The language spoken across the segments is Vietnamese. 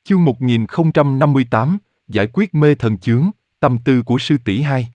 Chương 1058, giải quyết mê thần chướng, tâm tư của sư tỷ 2.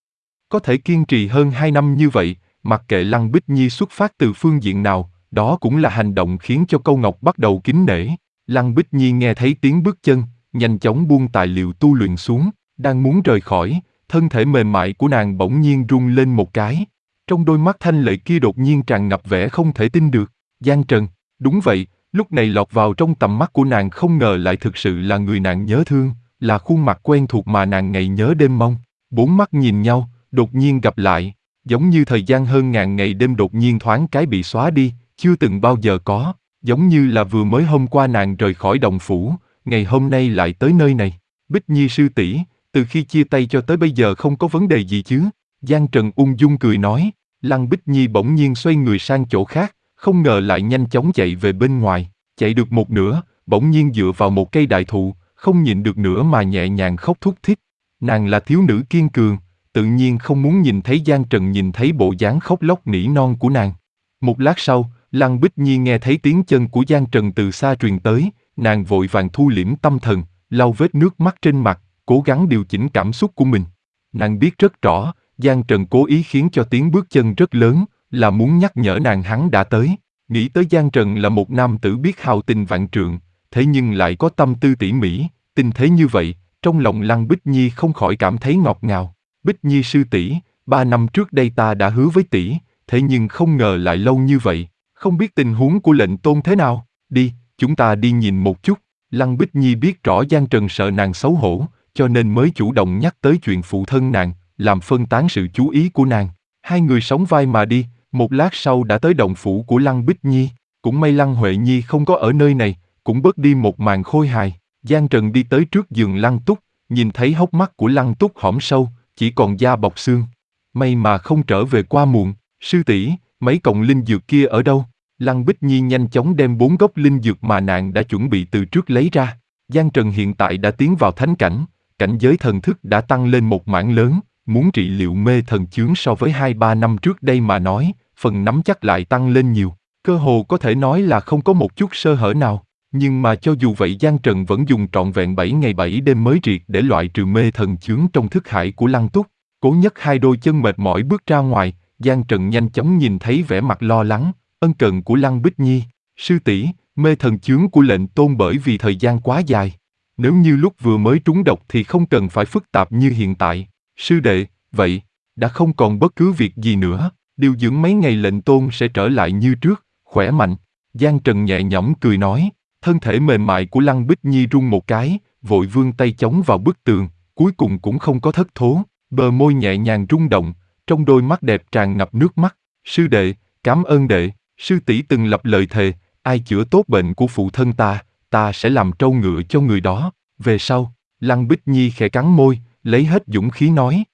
Có thể kiên trì hơn 2 năm như vậy, mặc kệ Lăng Bích Nhi xuất phát từ phương diện nào, đó cũng là hành động khiến cho Câu Ngọc bắt đầu kính nể. Lăng Bích Nhi nghe thấy tiếng bước chân, nhanh chóng buông tài liệu tu luyện xuống, đang muốn rời khỏi, thân thể mềm mại của nàng bỗng nhiên rung lên một cái. Trong đôi mắt thanh lệ kia đột nhiên tràn ngập vẻ không thể tin được. Giang Trần, đúng vậy, lúc này lọt vào trong tầm mắt của nàng không ngờ lại thực sự là người nàng nhớ thương, là khuôn mặt quen thuộc mà nàng ngày nhớ đêm mong. Bốn mắt nhìn nhau, đột nhiên gặp lại, giống như thời gian hơn ngàn ngày đêm đột nhiên thoáng cái bị xóa đi, chưa từng bao giờ có, giống như là vừa mới hôm qua nàng rời khỏi đồng phủ, ngày hôm nay lại tới nơi này. Bích Nhi sư tỷ, từ khi chia tay cho tới bây giờ không có vấn đề gì chứ? Giang Trần ung dung cười nói. Lăng Bích Nhi bỗng nhiên xoay người sang chỗ khác, không ngờ lại nhanh chóng chạy về bên ngoài, chạy được một nửa, bỗng nhiên dựa vào một cây đại thụ, không nhịn được nữa mà nhẹ nhàng khóc thút thít. Nàng là thiếu nữ kiên cường, tự nhiên không muốn nhìn thấy Giang Trần nhìn thấy bộ dáng khóc lóc nỉ non của nàng. Một lát sau, Lăng Bích Nhi nghe thấy tiếng chân của Giang Trần từ xa truyền tới, nàng vội vàng thu liễm tâm thần, lau vết nước mắt trên mặt, cố gắng điều chỉnh cảm xúc của mình. Nàng biết rất rõ, Giang Trần cố ý khiến cho tiếng bước chân rất lớn, là muốn nhắc nhở nàng hắn đã tới. Nghĩ tới Giang Trần là một nam tử biết hào tình vạn trượng, thế nhưng lại có tâm tư tỉ mỉ, tinh thế như vậy, trong lòng Lăng Bích Nhi không khỏi cảm thấy ngọt ngào. Bích Nhi sư tỷ, 3 năm trước đây ta đã hứa với tỷ, thế nhưng không ngờ lại lâu như vậy, không biết tình huống của lệnh tôn thế nào. Đi, chúng ta đi nhìn một chút. Lăng Bích Nhi biết rõ Giang Trần sợ nàng xấu hổ, cho nên mới chủ động nhắc tới chuyện phụ thân nàng, làm phân tán sự chú ý của nàng. Hai người sóng vai mà đi, một lát sau đã tới động phủ của Lăng Bích Nhi. Cũng may Lăng Huệ Nhi không có ở nơi này, cũng bớt đi một màn khôi hài. Giang Trần đi tới trước giường Lăng Túc, nhìn thấy hốc mắt của Lăng Túc hõm sâu, chỉ còn da bọc xương. May mà không trở về qua muộn. Sư tỷ, mấy cọng linh dược kia ở đâu? Lăng Bích Nhi nhanh chóng đem 4 gốc linh dược mà nàng đã chuẩn bị từ trước lấy ra. Giang Trần hiện tại đã tiến vào thánh cảnh, cảnh giới thần thức đã tăng lên một mảng lớn, muốn trị liệu mê thần chướng so với 2-3 năm trước đây mà nói, phần nắm chắc lại tăng lên nhiều, cơ hồ có thể nói là không có một chút sơ hở nào. Nhưng mà cho dù vậy Giang Trần vẫn dùng trọn vẹn 7 ngày 7 đêm mới triệt để loại trừ mê thần chướng trong thức hải của Lăng Túc. Cố nhất hai đôi chân mệt mỏi bước ra ngoài, Giang Trần nhanh chóng nhìn thấy vẻ mặt lo lắng, ân cần của Lăng Bích Nhi. Sư tỷ, mê thần chướng của lệnh tôn bởi vì thời gian quá dài. Nếu như lúc vừa mới trúng độc thì không cần phải phức tạp như hiện tại. Sư đệ, vậy, đã không còn bất cứ việc gì nữa, điều dưỡng mấy ngày lệnh tôn sẽ trở lại như trước, khỏe mạnh. Giang Trần nhẹ nhõm cười nói, thân thể mềm mại của Lăng Bích Nhi rung một cái, vội vươn tay chống vào bức tường, cuối cùng cũng không có thất thố, bờ môi nhẹ nhàng rung động, trong đôi mắt đẹp tràn ngập nước mắt. Sư đệ, cảm ơn đệ, sư tỷ từng lập lời thề, ai chữa tốt bệnh của phụ thân ta sẽ làm trâu ngựa cho người đó. Về sau, Lăng Bích Nhi khẽ cắn môi, lấy hết dũng khí nói.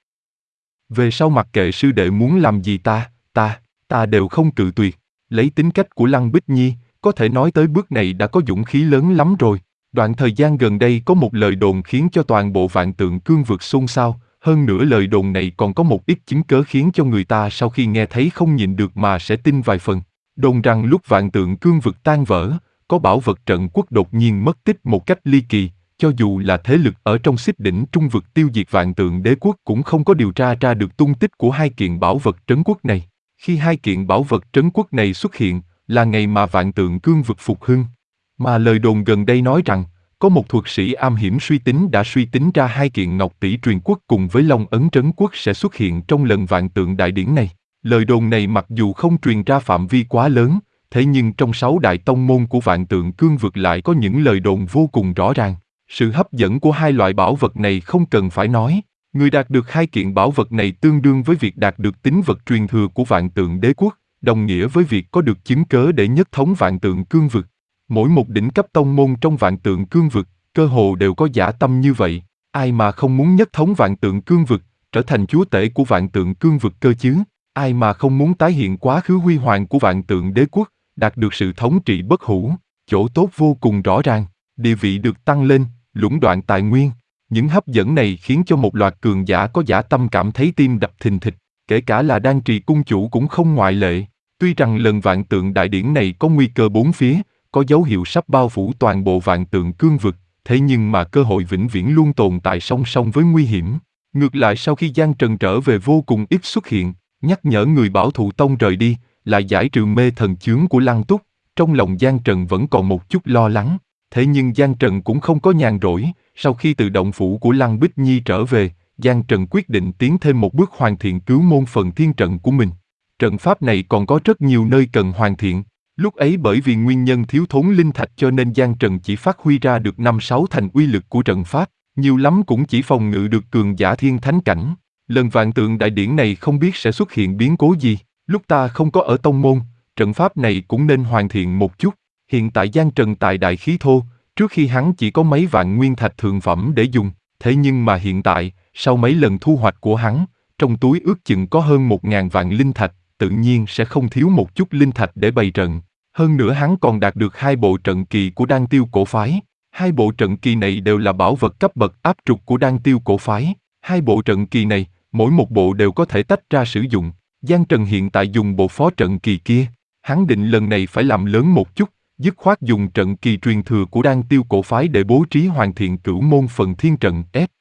Về sau mặc kệ sư đệ muốn làm gì ta đều không cự tuyệt. Lấy tính cách của Lăng Bích Nhi, có thể nói tới bước này đã có dũng khí lớn lắm rồi. Đoạn thời gian gần đây có một lời đồn khiến cho toàn bộ Vạn Tượng Cương vực xôn xao, hơn nữa lời đồn này còn có một ít chứng cớ khiến cho người ta sau khi nghe thấy không nhịn được mà sẽ tin vài phần. Đồn rằng lúc Vạn Tượng Cương vực tan vỡ, có bảo vật trận quốc đột nhiên mất tích một cách ly kỳ, cho dù là thế lực ở trong Xích Đỉnh Trung vực tiêu diệt Vạn Tượng Đế quốc cũng không có điều tra ra được tung tích của hai kiện bảo vật trấn quốc này. Khi hai kiện bảo vật trấn quốc này xuất hiện, là ngày mà Vạn Tượng Cương vực phục hưng. Mà lời đồn gần đây nói rằng, có một thuật sĩ am hiểm suy tính đã suy tính ra hai kiện ngọc tỷ truyền quốc cùng với Long ấn trấn quốc sẽ xuất hiện trong lần Vạn Tượng đại điển này. Lời đồn này mặc dù không truyền ra phạm vi quá lớn, thế nhưng trong 6 đại tông môn của Vạn Tượng Cương vực lại có những lời đồn vô cùng rõ ràng. Sự hấp dẫn của hai loại bảo vật này không cần phải nói. Người đạt được hai kiện bảo vật này tương đương với việc đạt được tín vật truyền thừa của Vạn Tượng Đế quốc, đồng nghĩa với việc có được chứng cớ để nhất thống Vạn Tượng Cương vực. Mỗi một đỉnh cấp tông môn trong Vạn Tượng Cương vực, cơ hồ đều có dã tâm như vậy. Ai mà không muốn nhất thống Vạn Tượng Cương vực, trở thành chúa tể của Vạn Tượng Cương vực cơ chứ? Ai mà không muốn tái hiện quá khứ huy hoàng của Vạn Tượng Đế quốc, đạt được sự thống trị bất hủ, chỗ tốt vô cùng rõ ràng, địa vị được tăng lên, lũng đoạn tài nguyên. Những hấp dẫn này khiến cho một loạt cường giả có dã tâm cảm thấy tim đập thình thịch, kể cả là Đan Trì cung chủ cũng không ngoại lệ. Tuy rằng lần Vạn Tượng đại điển này có nguy cơ bốn phía, có dấu hiệu sắp bao phủ toàn bộ Vạn Tượng Cương vực, thế nhưng mà cơ hội vĩnh viễn luôn tồn tại song song với nguy hiểm. Ngược lại sau khi Giang Trần trở về vô cùng ít xuất hiện, nhắc nhở người bảo thụ tông rời đi, lại giải trừ mê thần chướng của Lăng Túc, trong lòng Giang Trần vẫn còn một chút lo lắng. Thế nhưng Giang Trần cũng không có nhàn rỗi, sau khi từ động phủ của Lăng Bích Nhi trở về, Giang Trần quyết định tiến thêm một bước hoàn thiện cứu môn phần thiên trận của mình. Trận pháp này còn có rất nhiều nơi cần hoàn thiện. Lúc ấy bởi vì nguyên nhân thiếu thốn linh thạch cho nên Giang Trần chỉ phát huy ra được 5-6 thành uy lực của trận pháp, nhiều lắm cũng chỉ phòng ngự được cường giả thiên thánh cảnh. Lần vạn tượng đại điển này không biết sẽ xuất hiện biến cố gì, lúc ta không có ở tông môn, trận pháp này cũng nên hoàn thiện một chút. Hiện tại Giang Trần tài đại khí thô, trước khi hắn chỉ có mấy vạn nguyên thạch thượng phẩm để dùng, thế nhưng mà hiện tại, sau mấy lần thu hoạch của hắn, trong túi ước chừng có hơn 1.000 vạn linh thạch, tự nhiên sẽ không thiếu một chút linh thạch để bày trận. Hơn nữa hắn còn đạt được 2 bộ trận kỳ của Đan Tiêu cổ phái. 2 bộ trận kỳ này đều là bảo vật cấp bậc áp trục của Đan Tiêu cổ phái. 2 bộ trận kỳ này, mỗi một bộ đều có thể tách ra sử dụng. Giang Trần hiện tại dùng bộ phó trận kỳ kia. Hắn định lần này phải làm lớn một chút, dứt khoát dùng trận kỳ truyền thừa của Đan Tiêu cổ phái để bố trí hoàn thiện cửu môn phần thiên trận S.